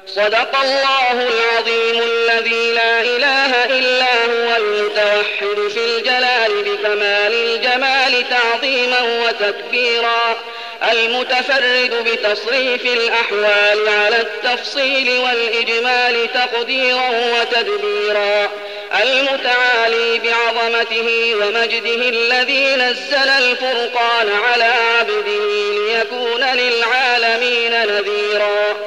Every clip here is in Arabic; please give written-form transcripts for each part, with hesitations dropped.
صدق الله العظيم الذي لا إله إلا هو المتوحد في الجلال بكمال الجمال تعظيما وتكبيرا، المتفرد بتصريف الأحوال على التفصيل والإجمال تقديرا وتدبيرا، المتعالي بعظمته ومجده الذي نزل الفرقان على عبده ليكون للعالمين نذيرا.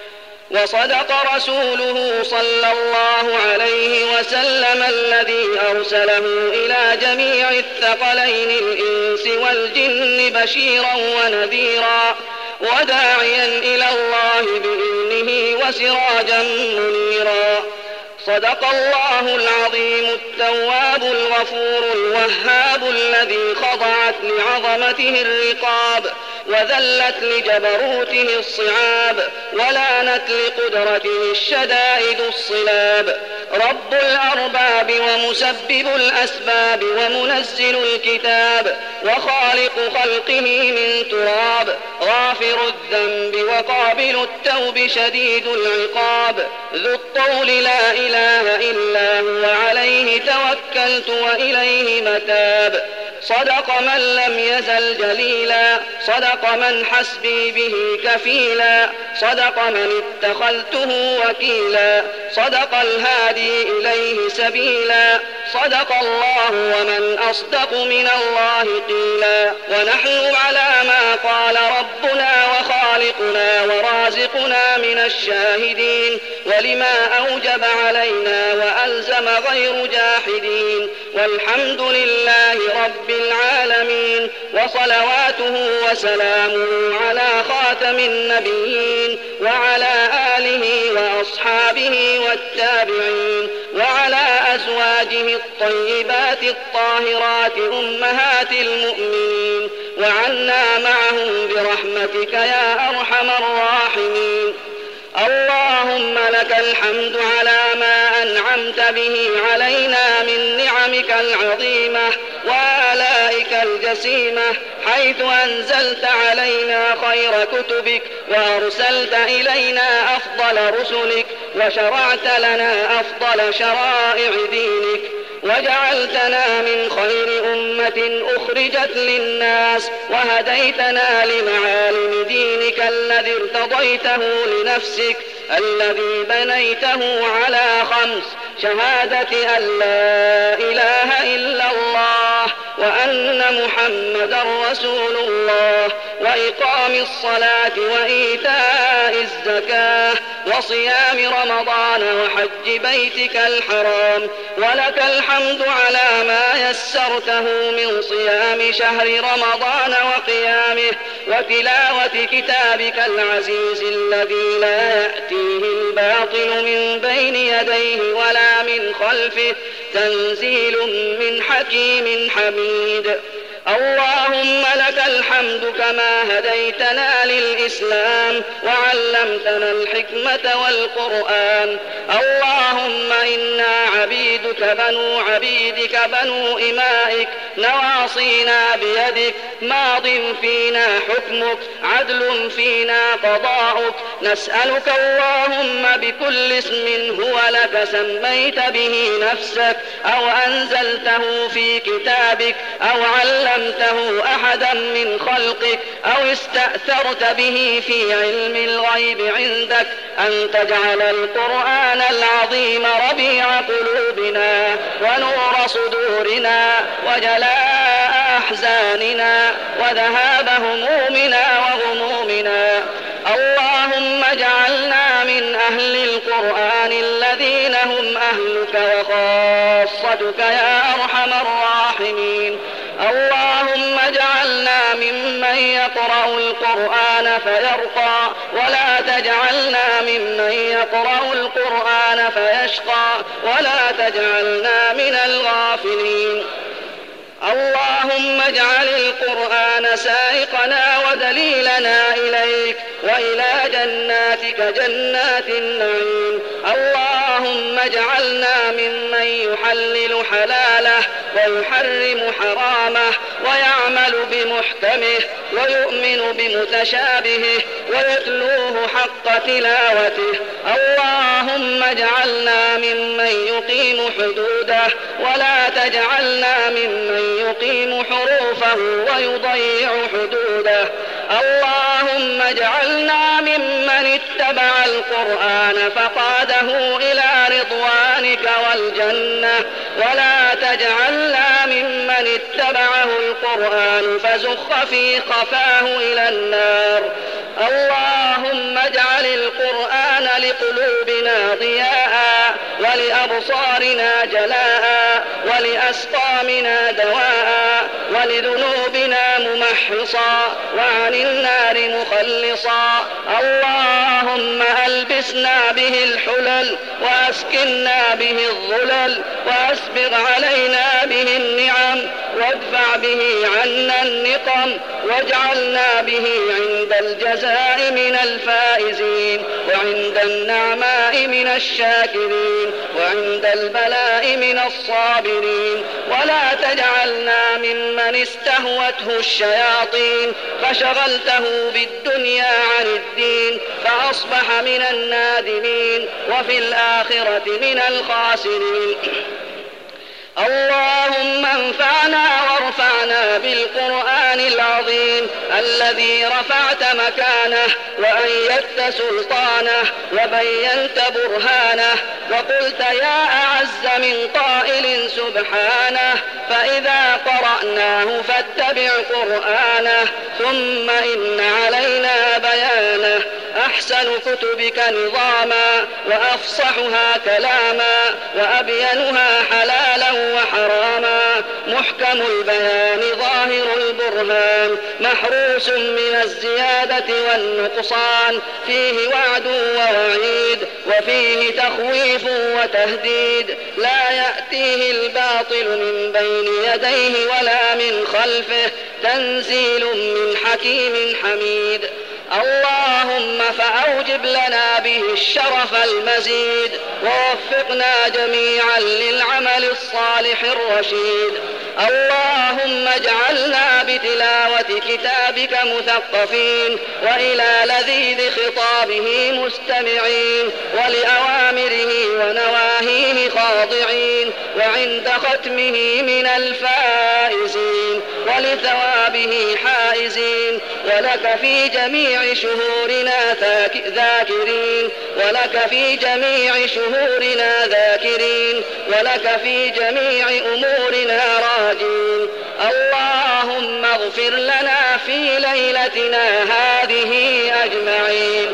وصدق رسوله صلى الله عليه وسلم الذي أرسله إلى جميع الثقلين الإنس والجن بشيرا ونذيرا، وداعيا إلى الله بإذنه وسراجا منيرا. صدق الله العظيم التواب الغفور الوهاب الذي خضعت لعظمته الرقاب وذلت لجبروته الصعاب ولانت لقدرته الشدائد الصلاب، رب الأرباب ومسبب الأسباب ومنزل الكتاب وخالق خلقه من تراب، غافر الذنب وقابل التوب شديد العقاب، ذو الطول لا إله إلا هو عليه توكلت وإليه متاب. صدق من لم يزل جليلا، صدق من حسبي به كفيلا، صدق من اتخذته وكيلا، صدق الهادي إليه سبيلا، صدق الله ومن أصدق من الله قيلا. ونحن على ما قال ربنا وخالقنا ورازقنا من الشاهدين، ولما أوجب علينا وألزم غير جاحدين، والحمد لله رب العالمين، وصلواته وسلامه على خاتم النبيين وعلى آله وأصحابه والتابعين وعلى أزواجه الطيبات الطاهرات أمهات المؤمنين، وعنا معهم برحمتك يا أرحم الراحمين. اللهم لك الحمد على ما أنعمت به علينا من نعمك العظيمة وآلائك الجسيمة، حيث أنزلت علينا خير كتبك وأرسلت إلينا أفضل رسلك وشرعت لنا أفضل شرائع دينك، وجعلتنا من خير أمة أخرجت للناس، وهديتنا لمعالم دينك الذي ارتضيته لنفسك الذي بنيته على خمس: شهادة أن لا إله إلا الله وأن محمدا رسول الله، وإقام الصلاة وإيتاء الزكاة وصيام رمضان وحج بيتك الحرام. ولك الحمد على ما يسرته من صيام شهر رمضان وقيامه وتلاوة كتابك العزيز الذي لا يأتيه الباطل من بين يديه ولا من خلفه، تنزيل من حكيم حميد. اللهم لك الحمد كما هديتنا للإسلام وعلمتنا الحكمة والقرآن. اللهم إنا عبيدك بنو عبيدك بنو إمائك، نواصينا بيدك، ماض فينا حكمك، عدل فينا قضاؤك. نسألك اللهم بكل اسم هو لك سميت به نفسك أو أنزلته في كتابك أو علمته أحدا من خلقك أو استأثرت به في علم الغيب عندك، أن تجعل القرآن العظيم ربيع قلوبنا ونور صدورنا وجلاء أحزاننا وذهاب همومنا وغمومنا. اللهم اجعلنا من أهل القرآن الذين هم أهلك وخاصتك يا أرحم الراحمين. اللهم اجعلنا ممن يقرأ القرآن فيرقى، ولا تجعلنا ممن يقرأ القرآن فيشقى، ولا تجعلنا من الغافلين. اللهم اجعل القرآن سائقنا ودليلنا إليك وإلى جناتك جنات النعيم. اللهم اجعلنا ممن يحلل حلاله ويحرم حرامه ويعمل بمحكمه ويؤمن بمتشابهه ويتلوه حق تلاوته. تجعلنا ممن يقيم حدوده ولا تجعلنا ممن يقيم حروفه ويضيع حدوده. اللهم اجعلنا ممن اتبع القرآن فقاده إلى رضوانك والجنة ولا تجعلنا ممن اتبعه القرآن فزخ في خفاه إلى النار. اللهم اجعل القرآن لقلوبنا ضياء ولأبصارنا جلاء ولأسقامنا دواء ولذنوبنا ممحصا وعن النار مخلصا. اللهم ألبسنا به الحلل وأسكننا به الظلل وأسبغ علينا به النعم وادفع به عنا النقم واجعلنا به عند الجزاء من الفائزين وعند النعماء من الشاكرين وعند البلاء من الصابرين. ولا تجعلنا ممن استهوته الشياطين فشغلته بالدنيا عن الدين فأصبح من النادمين وفي الآخرة من الخاسرين. اللهم انفعنا وارفعنا بالقرآن العظيم الذي رفعت مكانه وأيدت سلطانه وبينت برهانه وقلت يا أعز من قائل سبحانه فإذا قرأناه فاتبع قرآنه ثم إن علينا بيانه. أحسن كتبك نظاما وأفصحها كلاما وأبينها حلالا وحراما محكم البيان ظاهر البرهان محروس من الزيادة والنقصان فيه وعد ووعيد وفيه تخويف وتهديد لا يأتيه الباطل من بين يديه ولا من خلفه تنزيل من حكيم حميد. اللهم فأوجب لنا به الشرف المزيد ووفقنا جميعا للعمل الصالح الرشيد. اللهم اجعلنا بتلاوة كتابك مثقفين وإلى لذيذ خطابه مستمعين ولأوامره ونواهيه خاضعين وعند ختمه من الفائزين ولثوابه حائزين ولك في جميع شهورنا ذاكرين ولك في جميع شهورنا ذاكرين ولك في جميع أمورنا راجين. اللهم اغفر لنا في ليلتنا هذه أجمعين.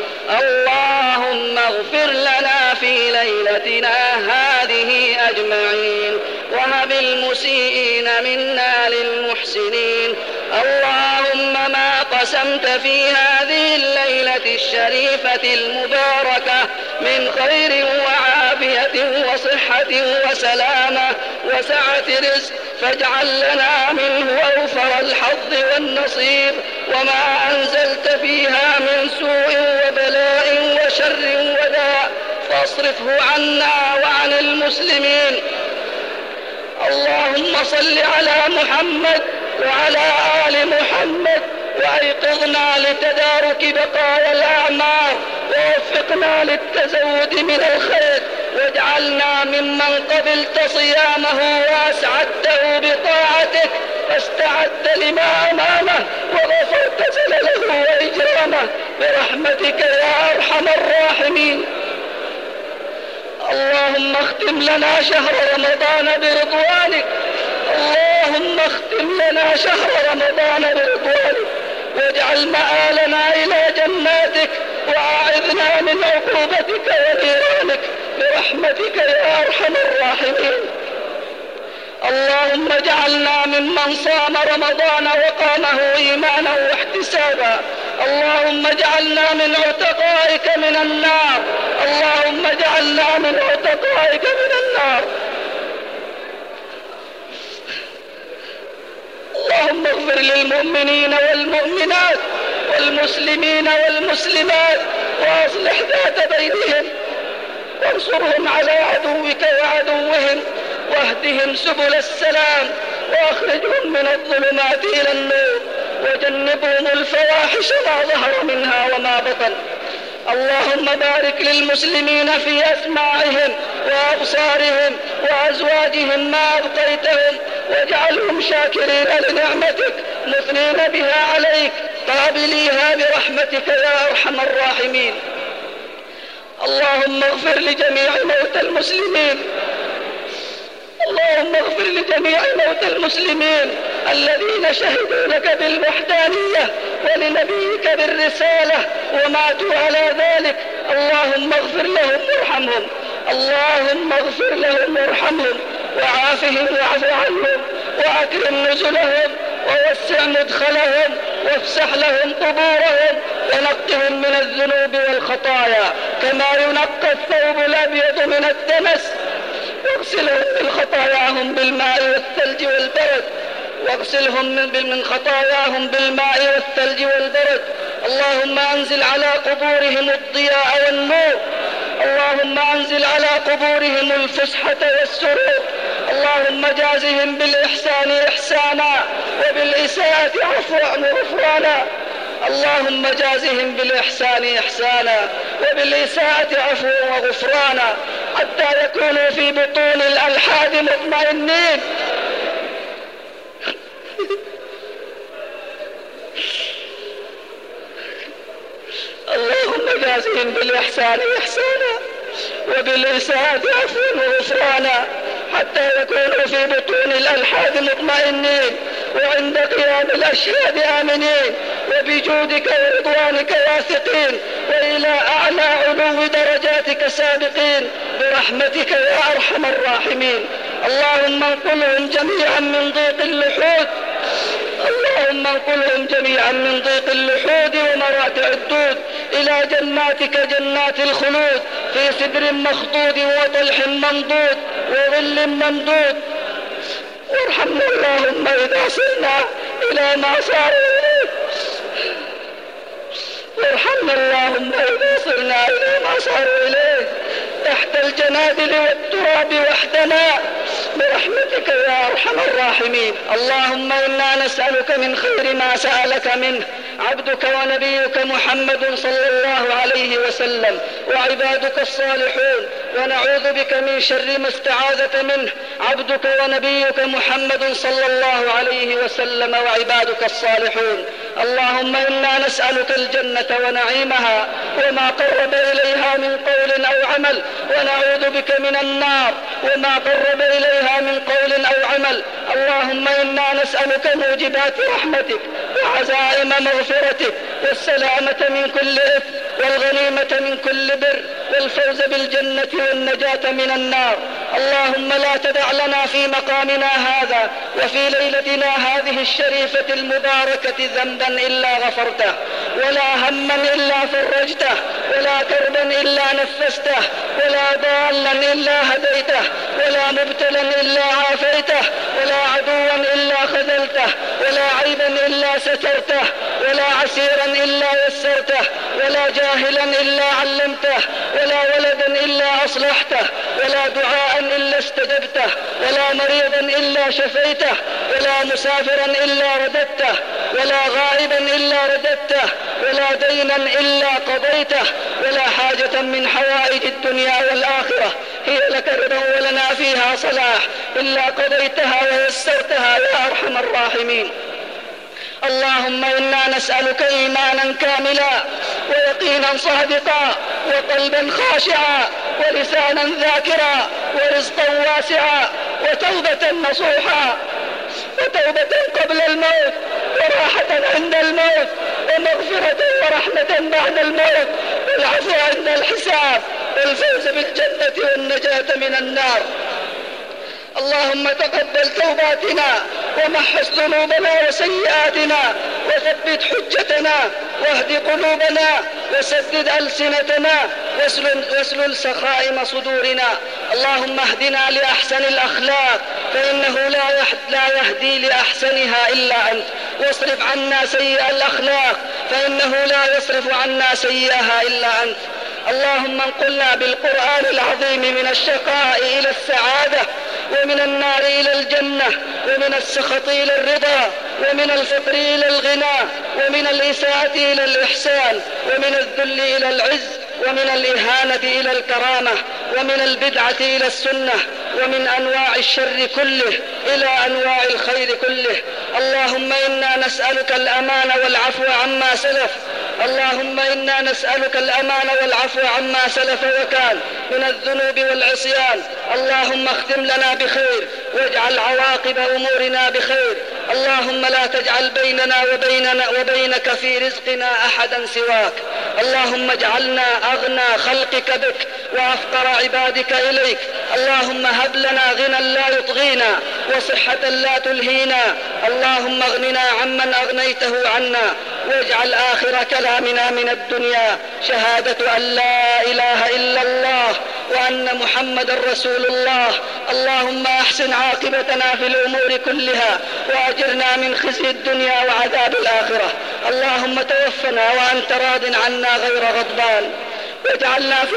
اللهم اغفر لنا في ليلتنا هذه أجمعين وهب المسيئين منا للمحسنين. اللهم ما قسمت في هذه الليلة الشريفة المباركة من خير وعافية وصحة وسلامة وسعة رزق فاجعل لنا منه أوفر الحظ والنصيب وما أنزلت فيها من سوء وبلاء وشر وداء فاصرفه عنا وعن المسلمين. اللهم صل على محمد وعلى آل محمد وأيقظنا لتدارك بقايا الأعمار ووفقنا للتزود من الخير واجعلنا ممن قبلت صيامه وأسعدته بطاعتك فاستعد لما أمامه وغفرت زلله وإجرامه برحمتك يا أرحم الراحمين. اللهم اختم لنا شهر رمضان برضوانك. اللهم اختم لنا شهر رمضان برضوانك واجعل مآلنا إلى جناتك وأعذنا من عقوبتك ونيرانك برحمتك يا أرحم الراحمين. اللهم اجعلنا ممن صام رمضان وقامه إيمانا واحتسابا. اللهم اجعلنا من عتقائك من النار. اللهم اجعلنا من عتقائك من النار. اللهم اغفر للمؤمنين والمؤمنات والمسلمين والمسلمات وأصلح ذات بينهم وانصرهم على عدوك وعدوهم واهدهم سبل السلام واخرجهم من الظلمات إلى النور وجنبهم الفواحش ما ظهر منها وما بطن اللهم بارك للمسلمين في أسماعهم وأبصارهم وأزواجهم ما أبقيتهم، واجعلهم شاكرين لنعمتك مثنين بها عليك قابليها برحمتك يا أرحم الراحمين. اللهم اغفر لجميع موتى المسلمين، اللهم اغفر لجميع موتى المسلمين الذين شهدوا لك بالوحدانية ولنبيك بالرسالة وماتوا على ذلك. اللهم اغفر لهم وارحمهم، اللهم اغفر لهم وارحمهم وعافهم واعف عنهم وأكرم نزلهم ووسع مدخلهم وافسح لهم قبورهم ونقهم من الذنوب والخطايا كما ينقى الثوب الأبيض من الدنس، واغسلهم من خطاياهم بالماء والثلج والبرد، واغسلهم من خطاياهم بالماء والثلج والبرد. اللهم أنزل على قبورهم الضياء والنور، اللهم أنزل على قبورهم الفسحة والسرور. اللهم جازهم بالإحسان إحسانا وبالإساءة عفوا وغفرانا. اللهم جازهم بالإحسان إحسانا وبالإساءة عفوا وغفرانا حتى يكونوا في بطون الألحاد مطمئنين. اللهم جازهم بالإحسان إحسانا وبالإساءة عفوا وغفرانا حتى يكونوا في بطون الألحاد مطمئنين وعند قيام الأشهاد آمنين وبجودك ورضوانك واثقين وإلى أعلى علو درجاتك سابقين برحمتك يا أرحم الراحمين. اللهم انقلهم جميعا من ضيق اللحود، اللهم انقلهم جميعا من ضيق اللحود ومراتع الدود إلى جناتك جنات الخلود في سدر مخضود وطلح منضود وظل ممدود. وارحمنا اللهم إذا صرنا إلى ما صاروا إليه، وارحمنا اللهم إذا صرنا إلى ما صاروا إليه تحت الجنادل والتراب وحدنا برحمتك يا أرحم الراحمين. اللهم إنا نسألك من خير ما سألك منه عبدك ونبيك محمد صلى الله عليه وسلم وعبادك الصالحون، ونعوذ بك من شر ما استعاذك منه عبدك ونبيك محمد صلى الله عليه وسلم وعبادك الصالحون. اللهم إنا نسألك الجنة ونعيمها وما قرب إليها من قول أو عمل، ونعوذ بك من النار وما قرب إليها من قول أو عمل. اللهم إنا نسألك موجبات رحمتك وعزائم مغفرتك والسلامة من كل إثم والغنيمة من كل بر والفوز بالجنة والنجاة من النار. اللهم لا تدع لنا في مقامنا هذا وفي ليلتنا هذه الشريفة المباركة ذنبا إلا غفرته، ولا هما إلا فرجته، ولا كربا إلا نفسته، ولا ضالا إلا هديته، ولا مبتلا إلا عافيته، ولا عدوا إلا خذلته، ولا عيبا إلا سترته، ولا عسيرا إلا يسرته، ولا جاهلا إلا علمته، ولا ولدا إلا أصلحته، ولا دعاء إلا استجبته، ولا مريضا إلا شفيته، ولا مسافرا إلا رددته، ولا غائبا إلا رددته، ولا دينا إلا قضيته، ولا حاجة من حوائج الدنيا والآخرة هي لك رضا ولنا فيها صلاح إلا قضيتها ويسرتها يا أرحم الراحمين. اللهم إنا نسألك إيمانا كاملا ويقينا صادقا وقلبا خاشعا ولسانا ذاكرا ورزقا واسعا وتوبة نصوحا، وتوبة قبل الموت وراحة عند الموت ومغفرة ورحمة بعد الموت والعفو عند الحساب والفوز بالجنة والنجاة من النار. اللهم تقبل توباتنا ومحص ذنوبنا وسيئاتنا وثبت حجتنا واهد قلوبنا وسدد ألسنتنا واسلل سخائم صدورنا. اللهم اهدنا لأحسن الأخلاق فإنه لا يهدي لأحسنها إلا أنت، واصرف عنا سيئ الأخلاق فإنه لا يصرف عنا سيئها إلا أنت. اللهم انقلنا بالقرآن العظيم من الشقاء إلى السعادة ومن النار إلى الجنة، ومن السخط إلى الرضا، ومن الفقر إلى الغنى، ومن الإساءة إلى الإحسان، ومن الذل إلى العز، ومن الإهانة إلى الكرامة، ومن البدعة إلى السنة، ومن أنواع الشر كله إلى أنواع الخير كله. اللهم إنا نسألك الأمان والعفو عما سلف، اللهم إنا نسألك الأمان والعفو عما سلف وكان من الذنوب والعصيان. اللهم اختم لنا بخير واجعل عواقب أمورنا بخير. اللهم لا تجعل بيننا وبينك في رزقنا أحدا سواك. اللهم اجعلنا أغنى خلقك بك وأفقر عبادك إليك. اللهم هب لنا غنى لا يطغينا وصحة لا تلهينا. اللهم اغننا عمن أغنيته عنا، واجعل آخر كلامنا من الدنيا شهادة أن لا إله إلا الله وأن محمد رسول الله. اللهم أحسن عاقبتنا في الأمور كلها وأجرنا من خزي الدنيا وعذاب الآخرة. اللهم توفنا وأنت راض عنا غير غضبان، واجعلنا في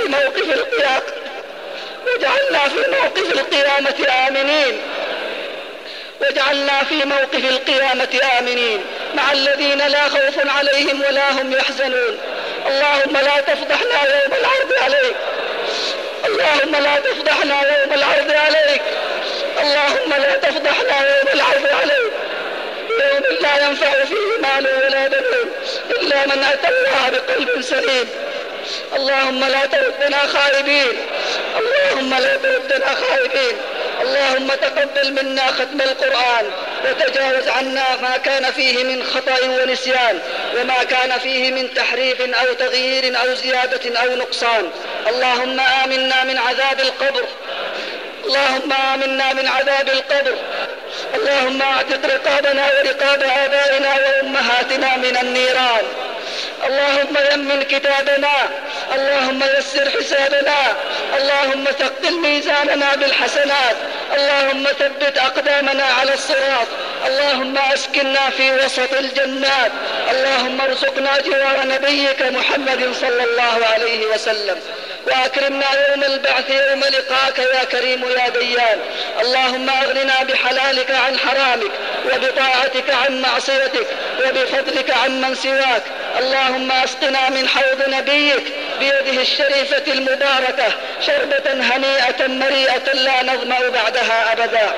موقف القيامة آمنين، واجعلنا في موقف القيامة آمنين مع الذين لا خوف عليهم ولا هم يحزنون. اللهم لا تفضحنا يوم العرض عليك، اللهم لا تفضحنا يوم العرض عليك، اللهم لا تفضحنا يوم العرض عليك، يوم لا ينفع فيه مال ولا بنون إلا من أتى الله بقلب سليم. اللهم لا تردنا خائبين، اللهم لا تردنا خائبين. اللهم تقبل منا ختم القرآن وتجاوز عنا ما كان فيه من خطأ ونسيان وما كان فيه من تحريف أو تغيير أو زيادة أو نقصان. اللهم آمنا من عذاب القبر، اللهم آمنا من عذاب القبر. اللهم اعتق رقابنا ورقاب آبائنا وأمهاتنا من النيران. اللهم يمن كتابنا، اللهم يسر حسابنا، اللهم ثقل ميزاننا بالحسنات، اللهم ثبت أقدامنا على الصراط، اللهم أسكننا في وسط الجنات، اللهم ارزقنا جوار نبيك محمد صلى الله عليه وسلم، وأكرمنا يوم البعث يوم لقاك يا كريم يا ديان. اللهم أغننا بحلالك عن حرامك وبطاعتك عن معصيتك وبفضلك عن من سواك. اللهم اسقنا من حوض نبيك بيده الشريفة المباركة شربة هنيئة مريئة لا نظمأ بعدها أبدا.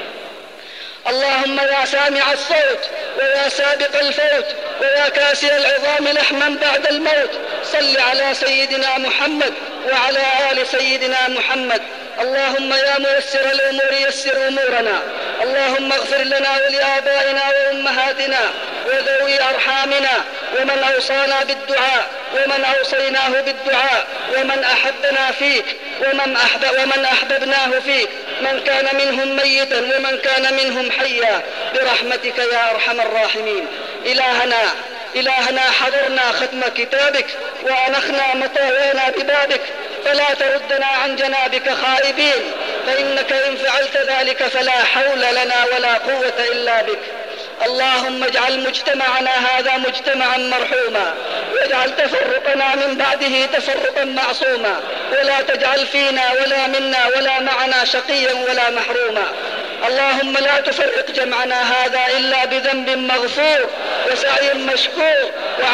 اللهم يا سامع الصوت ويا سابق الفوت ويا كاسي العظام لحما بعد الموت، صل على سيدنا محمد وعلى آل سيدنا محمد. اللهم يا ميسر الأمور يسر أمورنا، اللهم اغفر لنا ولآبائنا وأمهاتنا وذوي أرحامنا ومن أوصانا بالدعاء ومن أوصيناه بالدعاء ومن أحبنا فيك ومن أحببناه فيك، من كان منهم ميتا ومن كان منهم حيا برحمتك يا أرحم الراحمين. إلهنا حضرنا ختم كتابك وأنخنا مطاوانا ببابك، فلا تردنا عن جنابك خائبين، فإنك إن فعلت ذلك فلا حول لنا ولا قوة إلا بك. اللهم اجعل مجتمعنا هذا مجتمعا مرحوما، واجعل تفرقنا من بعده تفرقا معصوما، ولا تجعل فينا ولا منا ولا معنا شقيا ولا محروما. اللهم لا تفرق جمعنا هذا إلا بذنب مغفور وسعي مشكور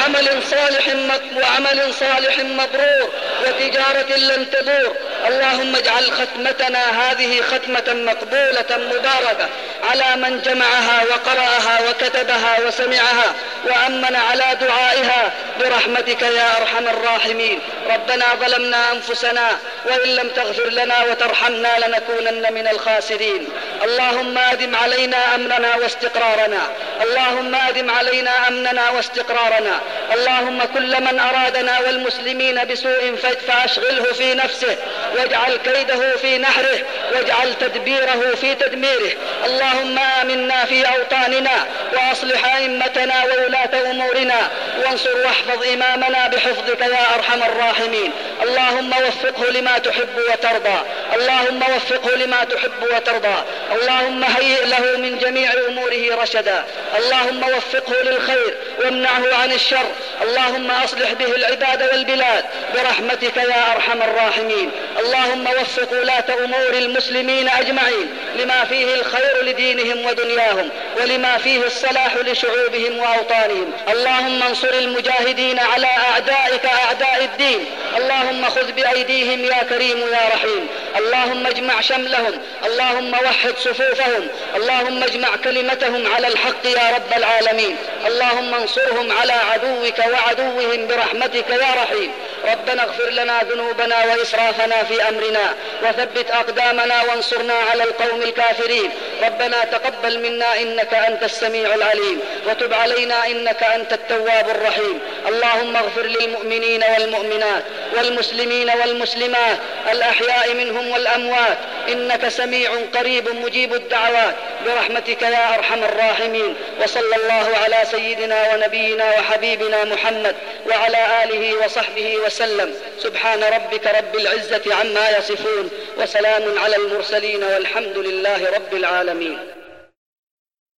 وعمل صالح مبرور وتجارة لن تبور. اللهم اجعل ختمتنا هذه ختمة مقبولة مباركة على من جمعها وقرأها وكتبها وسمعها وأمن على دعائها برحمتك يا أرحم الراحمين. ربنا ظلمنا أنفسنا وإن لم تغفر لنا وترحمنا لنكونن من الخاسرين. اللهم أدم علينا أمننا واستقرارنا، اللهم أدم علينا أمننا واستقرارنا. اللهم كل من أرادنا والمسلمين بسوء فأشغله في نفسه، واجعل كيده في نحره، واجعل تدبيره في تدميره. اللهم آمنا في أوطاننا وأصلح أئمتنا وولاة أمورنا، وانصر واحفظ إمامنا بحفظك يا أرحم الراحمين. اللهم وفقه لما تحب وترضى، اللهم وفقه لما تحب وترضى. اللهم هيئ له من جميع أموره رشدا، اللهم وفقه للخير وامنعه عن الشر. اللهم أصلح به العباد والبلاد برحمتك يا أرحم الراحمين. اللهم وفق ولاة أمور المسلمين أجمعين لما فيه الخير لدينهم ودنياهم، ولما فيه الصلاح لشعوبهم وأوطانهم. اللهم انصر المجاهدين على أعدائك أعداء الدين، اللهم خذ بأيديهم يا كريم يا رحيم. اللهم اجمع شملهم، اللهم وحد صفوفهم، اللهم اجمع كلمتهم على الحق يا رب العالمين. اللهم انصرهم على عدوك وعدوهم برحمتك يا رحيم. ربنا اغفر لنا ذنوبنا وإسرافنا في أمرنا، وثبت أقدامنا وانصرنا على القوم الكافرين. ربنا تقبل منا إنك أنت السميع العليم، وتب علينا إنك أنت التواب الرحيم. اللهم اغفر للمؤمنين والمؤمنات والمسلمين والمسلمات الأحياء منهم والأموات، إنك سميع قريب مجيب الدعوات برحمتك يا أرحم الراحمين. وصلى الله على سيدنا ونبينا وحبيبنا محمد وعلى آله وصحبه وسلم. سبحان ربك رب العزة عما يصفون، وسلام على المرسلين، والحمد لله رب العالمين.